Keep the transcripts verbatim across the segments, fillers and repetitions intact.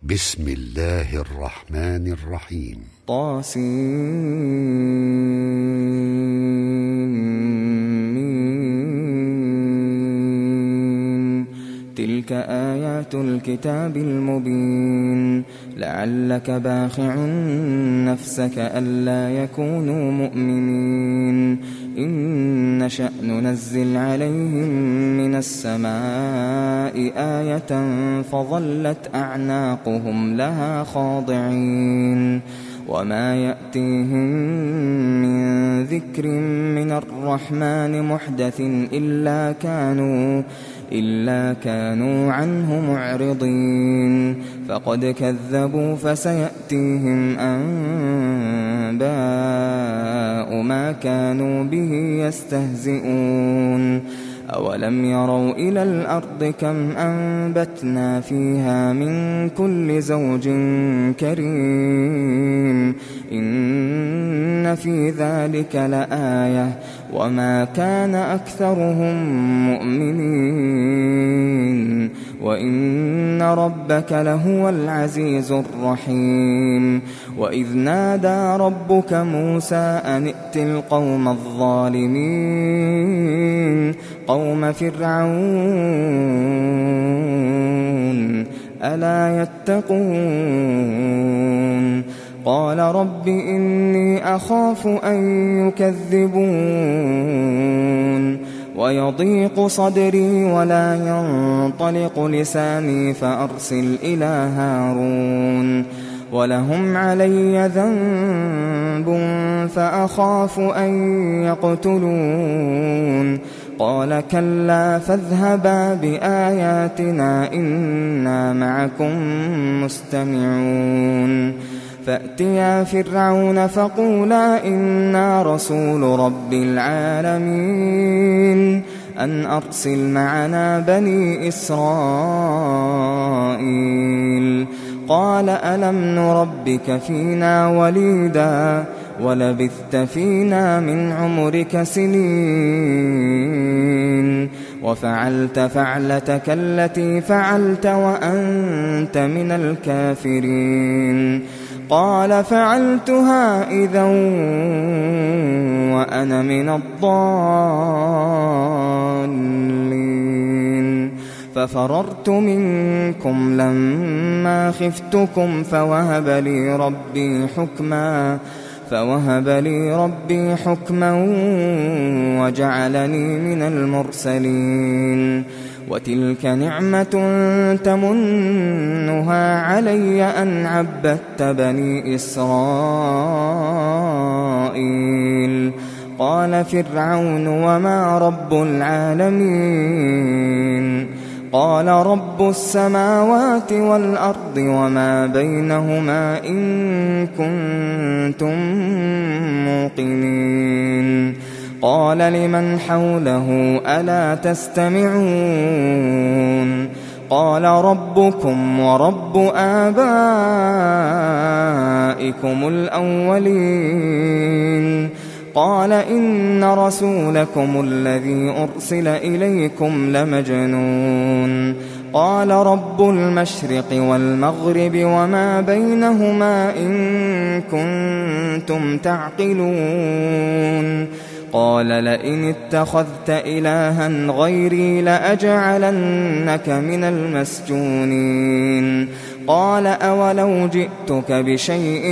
بسم الله الرحمن الرحيم. طاسين. تلك آيات الكتاب المبين. لعلك باخع نفسك ألا يكونوا مؤمنين. إن نشأ ننزل عليهم من السماء آية فظلت أعناقهم لها خاضعين. وما يأتيهم من ذكر من الرحمن محدث إلا كانوا إلا كانوا عنه معرضين. فقد كذبوا فسيأتيهم أنباء ما كانوا به يستهزئون. أولم يروا إلى الأرض كم أنبتنا فيها من كل زوج كريم. إن في ذلك لآية وما كان أكثرهم مؤمنين. وإن ربك لهو العزيز الرحيم. وإذ نادى ربك موسى أن ائت القوم الظالمين قوم فرعون ألا يتقون. قال رب إني أخاف أن يكذبون ويضيق صدري ولا ينطلق لساني فأرسل إلى هارون ولهم علي ذنب فأخاف أن يقتلون. قال كلا فاذهبا بآياتنا إنا معكم مستمعون. فأتيا فرعون فقولا إنا رسول رب العالمين أن أرسل معنا بني إسرائيل. قال ألم نربك فينا وليدا ولبثت فينا من عمرك سنين وفعلت فعلتك التي فعلت وأنت من الكافرين. قال فعلتها إذا وأنا من الضالين. ففررت منكم لما خفتكم فوهب لي ربي حكما فوهب لي ربي حكما وجعلني من المرسلين. وتلك نعمة تمنها علي أن عبدت بني إسرائيل. قال فرعون وما رب العالمين. قال رب السماوات والأرض وما بينهما إن كنتم موقنين. قال لمن حوله ألا تستمعون. قال ربكم ورب آبائكم الأولين. قال إن رسولكم الذي أرسل إليكم لمجنون. قال رب المشرق والمغرب وما بينهما إن كنتم تعقلون. قال لئن اتخذت إلها غيري لأجعلنك من المسجونين. قال أولو جئتك بشيء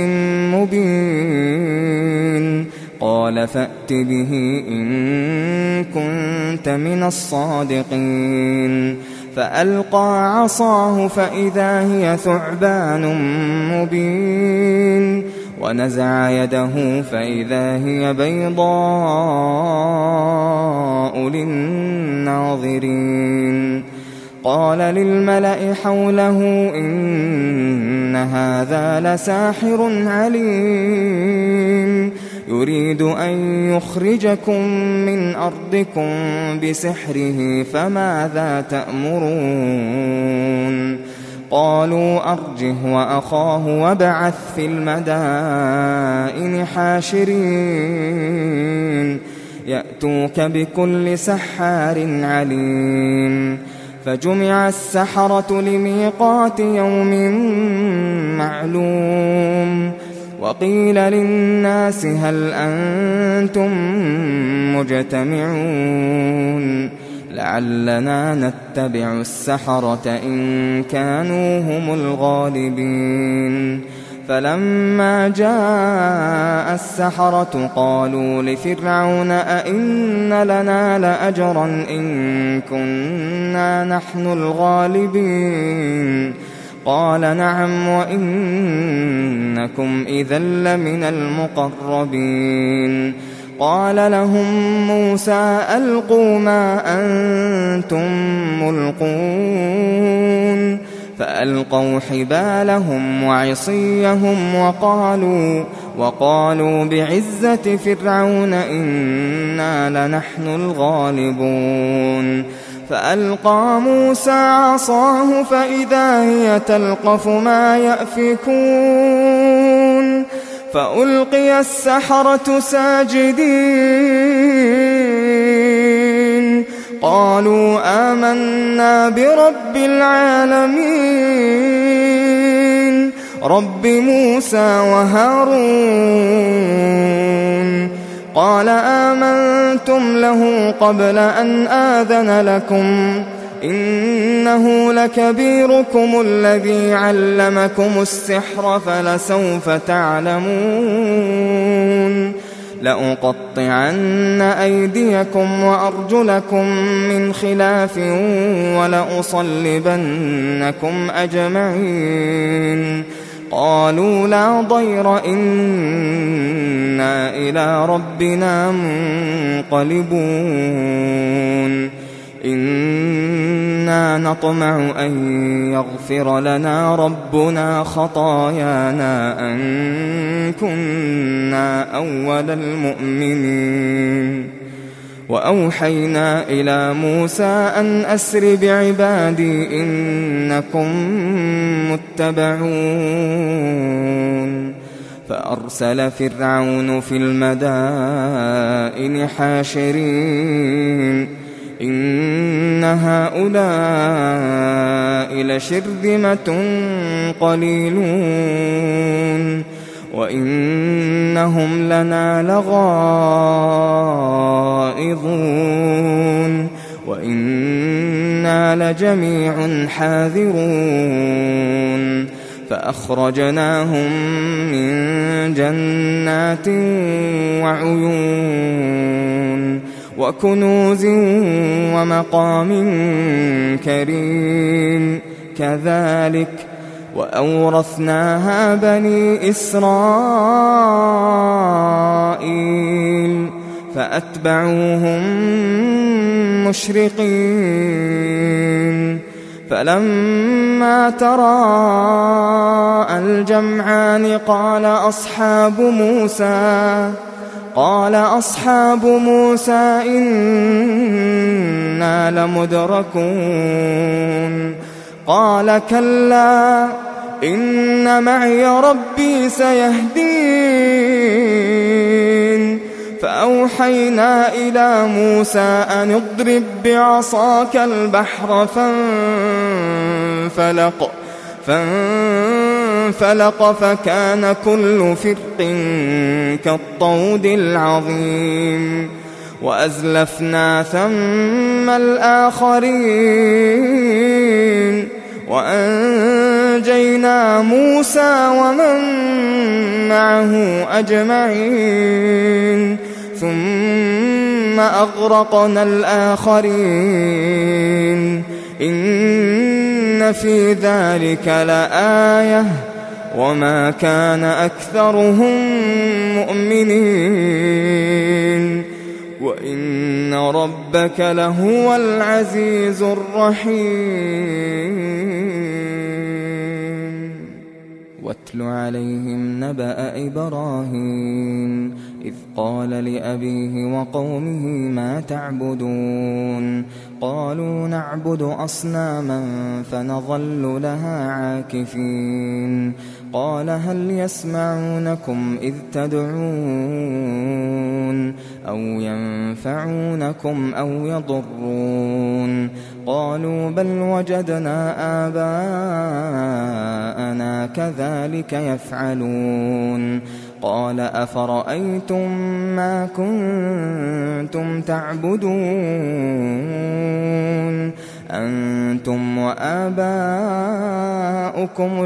مبين. قال فأت به إن كنت من الصادقين. فألقى عصاه فإذا هي ثعبان مبين. ونزع يده فإذا هي بيضاء للناظرين. قال للملأ حوله إن هذا لساحر عليم يريد أن يخرجكم من أرضكم بسحره فماذا تأمرون. قالوا أرجه وأخاه وابعث في المدائن حاشرين يأتوك بكل سحار عليم. فجمع السحرة لميقات يوم معلوم وقيل للناس هل أنتم مجتمعون لعلنا نتبع السحرة إن كانوا هم الغالبين فلما جاء السحرة قالوا لفرعون أئن لنا لأجرا إن كنا نحن الغالبين قال نعم وإنكم إذا لمن المقربين قال لهم موسى ألقوا ما أنتم ملقون فألقوا حبالهم وعصيهم وقالوا, وقالوا بعزة فرعون إنا لنحن الغالبون فألقى موسى عصاه فإذا هي تلقف ما يأفكون فألقي السحرة ساجدين قالوا آمنا برب العالمين رب موسى وهارون قال آمنتم له قبل أن آذن لكم إنه لكبيركم الذي علمكم السحر فلسوف تعلمون لأقطعن أيديكم وأرجلكم من خلاف ولأصلبنكم أجمعين قالوا لا ضير إنا إلى ربنا منقلبون إنا نطمع أن يغفر لنا ربنا خطايانا أن كنا أول المؤمنين وأوحينا إلى موسى أن أسر بعبادي إنكم متبعون فأرسل فرعون في المدائن حاشرين إن هؤلاء لشرذمة قليلون وإنهم لنا لغائظون وإنا لجميع حاذرون فأخرجناهم من جنات وعيون وكنوز ومقام كريم كذلك وأورثناها بني إسرائيل فأتبعوهم مشرقين فلما تراءى الجمعان قال أصحاب موسى قال أصحاب موسى إنا لمدركون قال كلا إن معي ربي سيهدين فأوحينا إلى موسى أن اضرب بعصاك البحر فانفلق فانفلق فكان كل فرق كالطود العظيم وأزلفنا ثم الآخرين وأنجينا موسى ومن معه أجمعين ثم أغرقنا الآخرين إن في ذلك لآية وما كان أكثرهم مؤمنين وإن ربك لهو العزيز الرحيم واتل عليهم نبأ إبراهيم إذ قال لأبيه وقومه ما تعبدون قالوا نعبد أصناما فنظل لها عاكفين قال هل يسمعونكم إذ تدعون أو ينفعونكم أو يضرون قالوا بل وجدنا آباءنا كذلك يفعلون قال أفرأيتم ما كنتم تعبدون أنتم وآباؤكم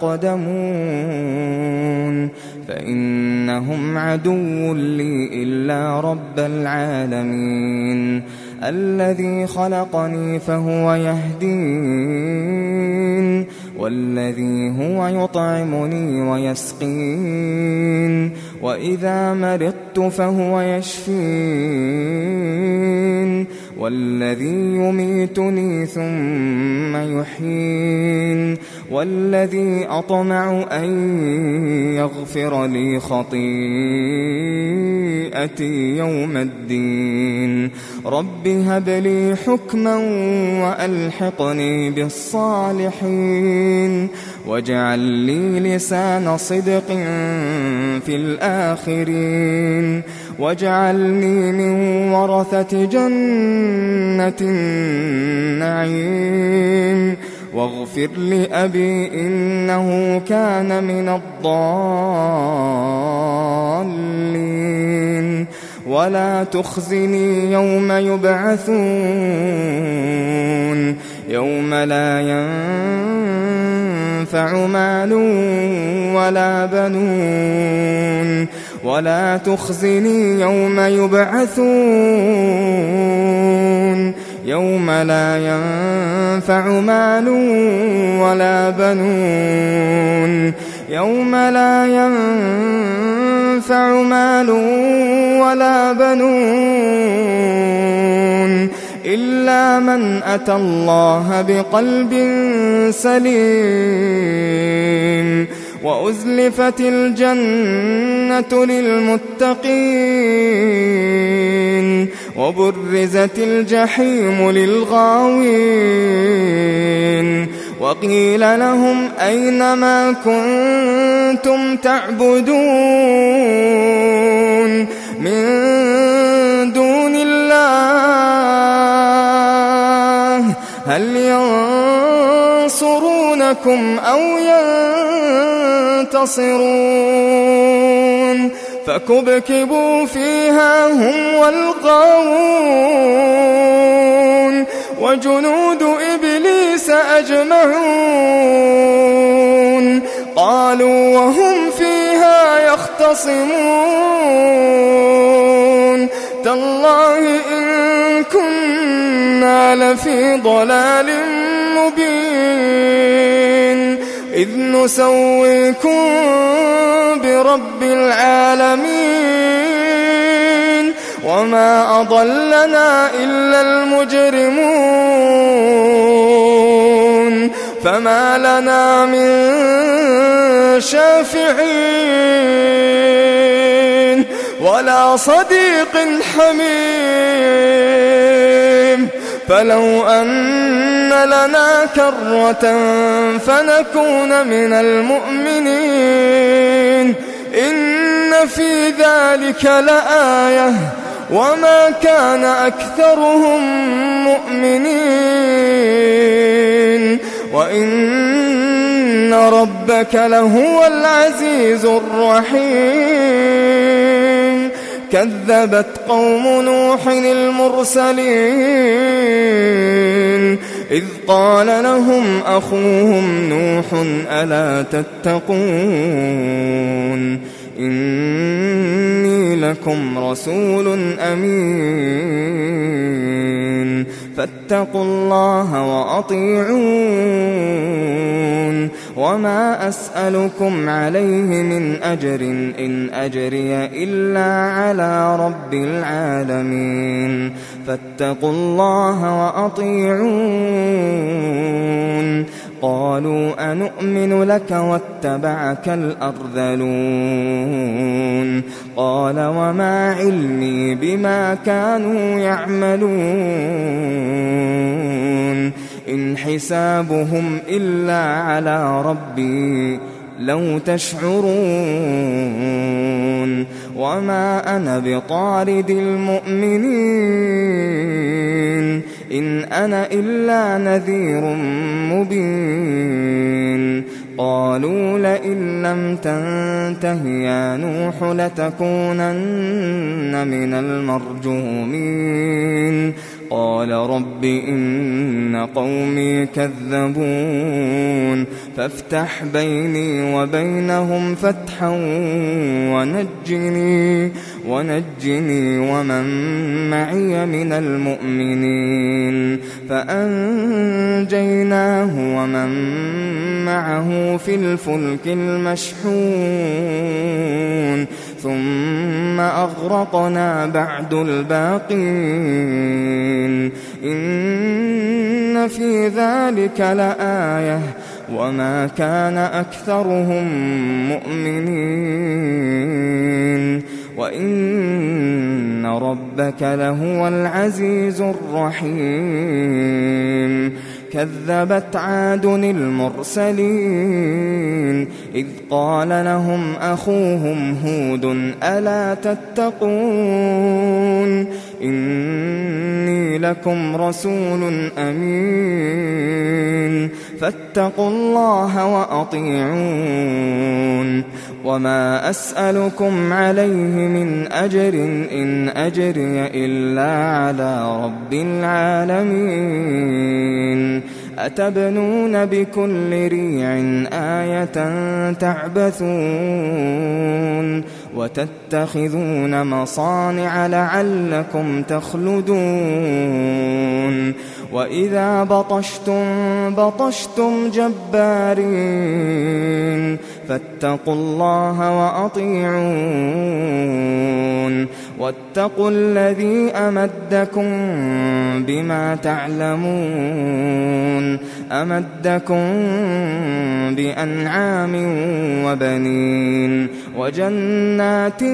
الأقدمون فإنهم عدو لي إلا رب العالمين الذي خلقني فهو يهدين والذي هو يطعمني ويسقين وإذا مرضت فهو يشفين والذي يميتني ثم يحيين والذي أطمع أن يغفر لي خطيئتي يوم الدين رب هب لي حكما وألحقني بالصالحين واجعل لي لسان صدق في الآخرين واجعلني من ورثة جنة النعيم واغفر لأبي إنه كان من الضالين ولا تخزني يوم يبعثون يوم لا ينفع مال ولا بنون ولا تخزني يوم يبعثون يوم لا ينفع مال ولا بنون يوم لا ينفع مال ولا بنون إلا من أتى الله بقلب سليم وأزلفت الجنة للمتقين وبرزت الجحيم للغاوين وقيل لهم أين ما كنتم تعبدون من دون الله هل ينصرونكم أو ينتصرون فكبكبوا فيها هم والغاوون وجنود إبليس أجمعون قالوا وهم فيها يختصمون تالله إن كنا لفي ضلال مبين إذ نسويكم برب العالمين وما أضلنا إلا المجرمون فما لنا من شافعين ولا صديق حميم فلو أن لنا كرة فنكون من المؤمنين إن في ذلك لآية وما كان أكثرهم مؤمنين وإن ربك لهو العزيز الرحيم كذبت قوم نوح المرسلين إذ قال لهم أخوهم نوح ألا تتقون إني لكم رسول أمين فاتقوا الله وأطيعون وما أسألكم عليه من أجر إن أجري إلا على رب العالمين فاتقوا الله وأطيعون قالوا أنؤمن لك واتبعك الأرذلون قال وما علمي بما كانوا يعملون إن حسابهم إلا على ربي لو تشعرون وما أنا بطارد المؤمنين إن أنا إلا نذير مبين قالوا لئن لم تنته يا نوح لتكونن من المرجومين قال رب إن قومي كذبون فافتح بيني وبينهم فتحا ونجني ونجني ومن معي من المؤمنين فأنجيناه ومن معه في الفلك المشحون ثم أغرقنا بعد الباقين إن في ذلك لآية وما كان أكثرهم مؤمنين وإن ربك لهو العزيز الرحيم كذبت عاد المرسلين إذ قال لهم أخوهم هود ألا تتقون إني لكم رسول أمين فاتقوا الله وأطيعون وما أسألكم عليه من أجر إن أجري إلا على رب العالمين أتبنون بكل ريع آية تعبثون وتتخذون مصانع لعلكم تخلدون وإذا بطشتم بطشتم جبارين فاتقوا الله وأطيعون واتقوا الذي أمدكم بما تعلمون أمدكم بأنعام وبنين وجنات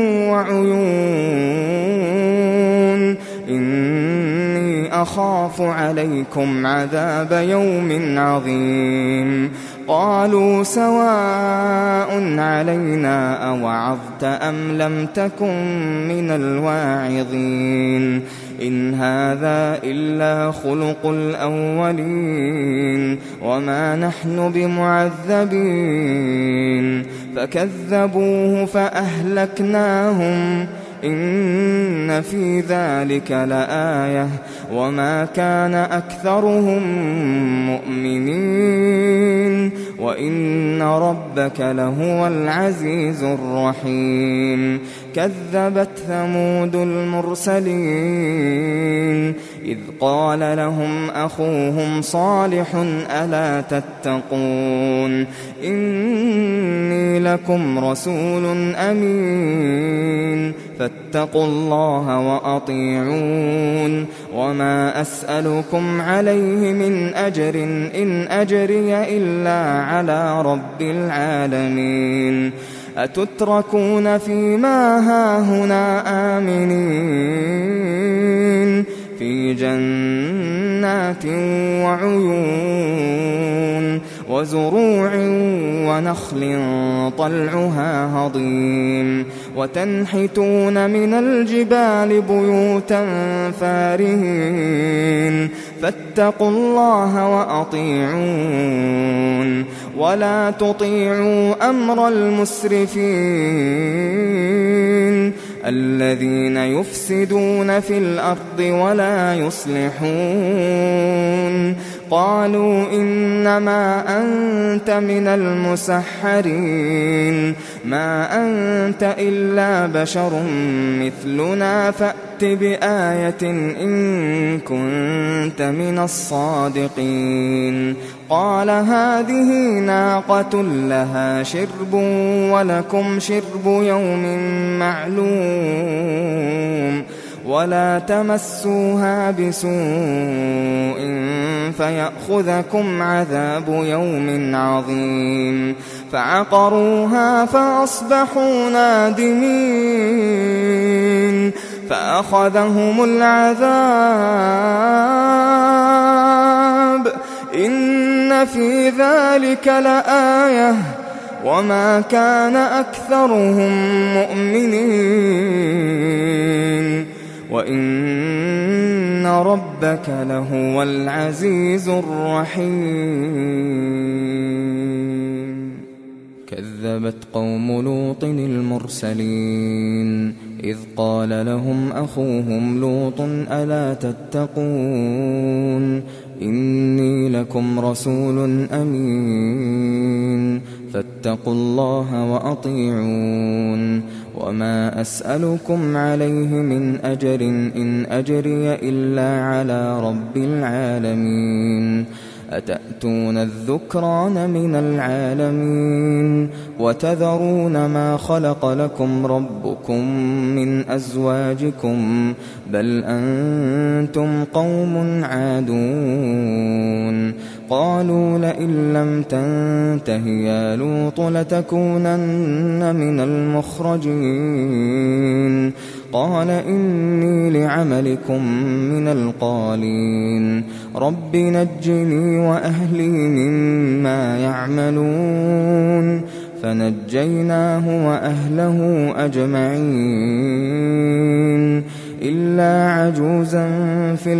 وعيون إني أخاف عليكم عذاب يوم عظيم قالوا سواء علينا أوعظت أم لم تكن من الواعظين إن هذا إلا خلق الأولين وما نحن بمعذبين فكذبوه فأهلكناهم إن في ذلك لآية وما كان أكثرهم مؤمنين وإن ربك لهو العزيز الرحيم كذبت ثمود المرسلين إذ قال لهم أخوهم صالح ألا تتقون إني لكم رسول أمين فاتقوا الله وأطيعون وما أسألكم عليه من أجر إن أجري إلا على رب العالمين أتتركون فيما هاهنا آمنين في جنات وعيون وزروع ونخل طلعها هضيم وتنحتون من الجبال بيوتا فارهين فاتقوا الله وأطيعون ولا تطيعوا أمر المسرفين الذين يفسدون في الأرض ولا يصلحون قالوا إنما أنت من المسحرين ما أنت إلا بشر مثلنا فأت بآية إن كنت من الصادقين قال هذه ناقة لها شرب ولكم شرب يوم معلوم ولا تمسوها بسوء فيأخذكم عذاب يوم عظيم فعقروها فأصبحوا نادمين فأخذهم العذاب إن في ذلك لآية وما كان أكثرهم مؤمنين وإن ربك لهو العزيز الرحيم. كذبت قوم لوط المرسلين إذ قال لهم أخوهم لوط ألا تتقون إني لكم رسول أمين فاتقوا الله وأطيعون وما أسألكم عليه من أجر إن أجري إلا على رب العالمين أتأتون الذكران من العالمين وتذرون ما خلق لكم ربكم من أزواجكم بل أنتم قوم عادون قالوا لئن لم تنته يا لوط لتكونن من المخرجين قال إني لعملكم من القالين رب نجني وأهلي مما يعملون فنجيناه وأهله أجمعين إلا عجوزا في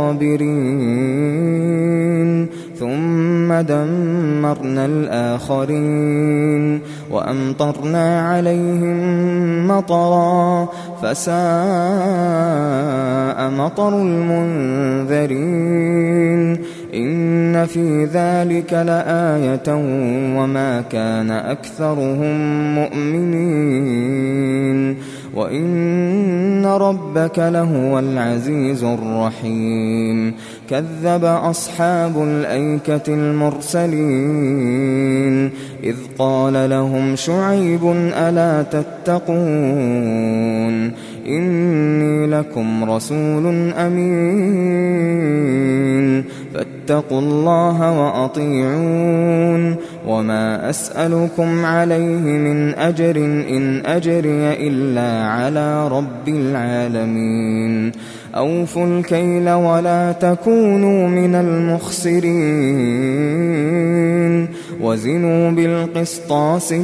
الغابرين ثم دمرنا الآخرين وأمطرنا عليهم مطرا فساء مطر المنذرين إن في ذلك لآية وما كان أكثرهم مؤمنين وإن ربك لهو العزيز الرحيم كذب أصحاب الأيكة المرسلين إذ قال لهم شعيب ألا تتقون إني لكم رسول أمين فاتقوا الله وأطيعون وما أسألكم عليه من أجر إن أجري إلا على رب العالمين أوفوا الكيل ولا تكونوا من المخسرين وزنوا بالقسطاس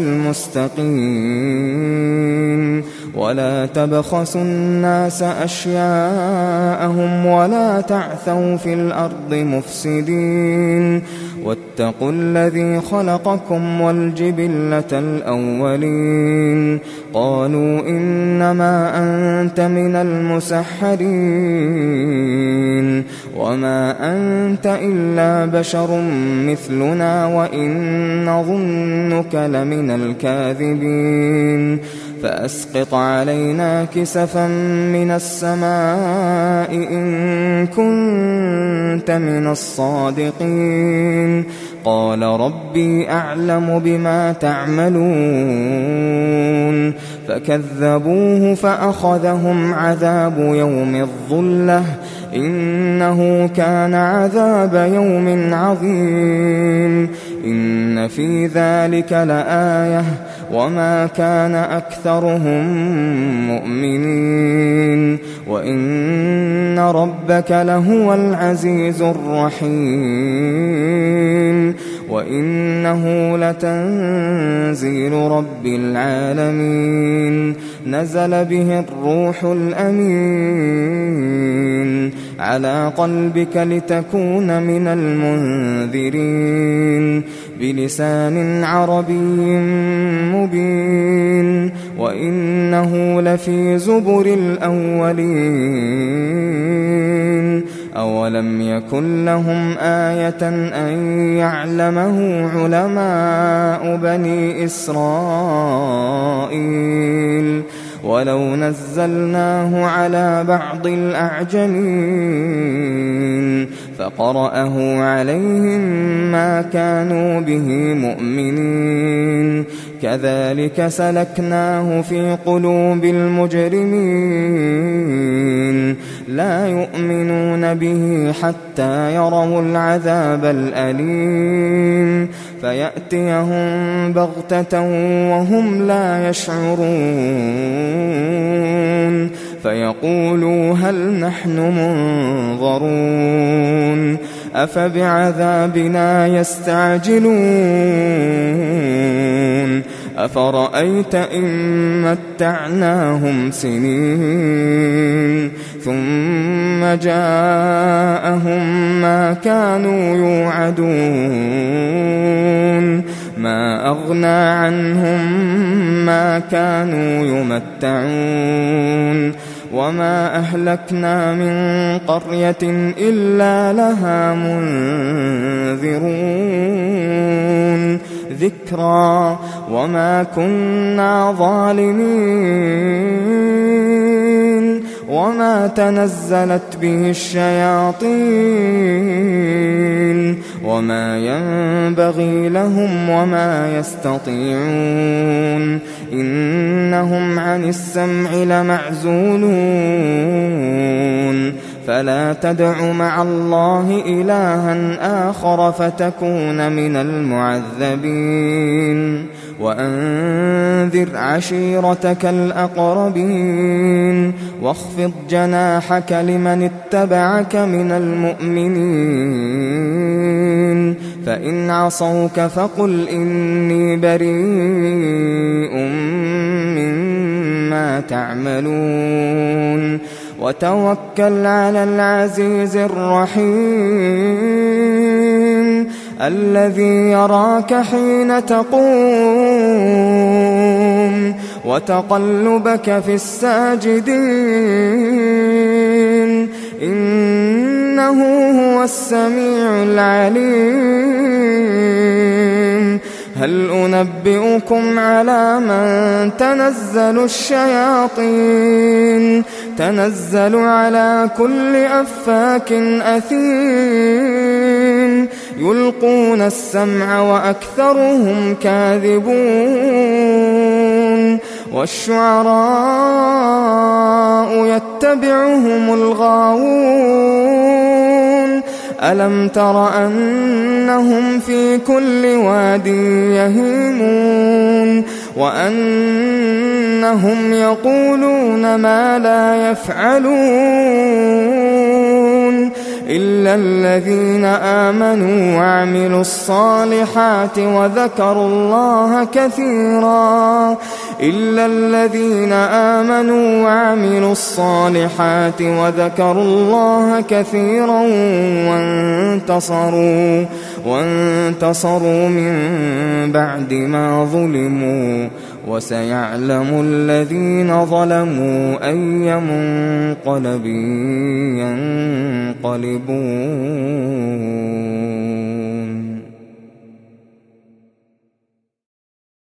المستقيم ولا تبخسوا الناس أشياءهم ولا تعثوا في الأرض مفسدين واتقوا الذي خلقكم والجبلة الأولين قالوا إنما أنت من المسحرين وما أنت إلا بشر مثلنا وإن نظنك لمن الكاذبين فأسقط علينا كسفا من السماء إن كنت من الصادقين قال ربي أعلم بما تعملون فكذبوه فأخذهم عذاب يوم الظلة إنه كان عذاب يوم عظيم إن في ذلك لآية وما كان أكثرهم مؤمنين وإن ربك لهو العزيز الرحيم وإنه لتنزيل رب العالمين نزل به الروح الأمين على قلبك لتكون من المنذرين بلسان عربي مبين وإنه لفي زبر الأولين أولم يكن لهم آية أن يعلمه علماء بني إسرائيل ولو نزلناه على بعض الأعجمين فقرأه عليهم ما كانوا به مؤمنين كذلك سلكناه في قلوب المجرمين لا يؤمنون به حتى يروا العذاب الأليم فيأتيهم بغتة وهم لا يشعرون فيقولوا هل نحن منظرون أفبعذابنا يستعجلون أفرأيت إن متعناهم سنين ثم جاءهم ما كانوا يوعدون ما أغنى عنهم ما كانوا يمتعون وما أهلكنا من قرية إلا لها منذرون ذكرى وما كنا ظالمين وما تنزلت به الشياطين وما ينبغي لهم وما يستطيعون إنهم عن السمع لمعزولون فلا تدع مع الله إلها آخر فتكون من المعذبين وأنذر عشيرتك الأقربين واخفض جناحك لمن اتبعك من المؤمنين فإن عصوك فقل إني بريء مما تعملون وتوكل على العزيز الرحيم الذي يراك حين تقوم وتقلبك في الساجدين إنه هو السميع العليم هل أنبئكم على من تنزل الشياطين تنزل على كل أفاك أثيم يلقون السمع وأكثرهم كاذبون والشعراء يتبعهم الغاوون ألم تر أنهم في كل واد يهيمون وأنهم يقولون ما لا يفعلون إلا الذين آمنوا وعملوا الصالحات وذكروا الله كثيرا إلا الذين آمنوا وعملوا الصالحات وذكروا الله كثيرا وانتصروا وانتصروا من بعد ما ظلموا وسيعلم الذين ظلموا أي منقلب ينقلبون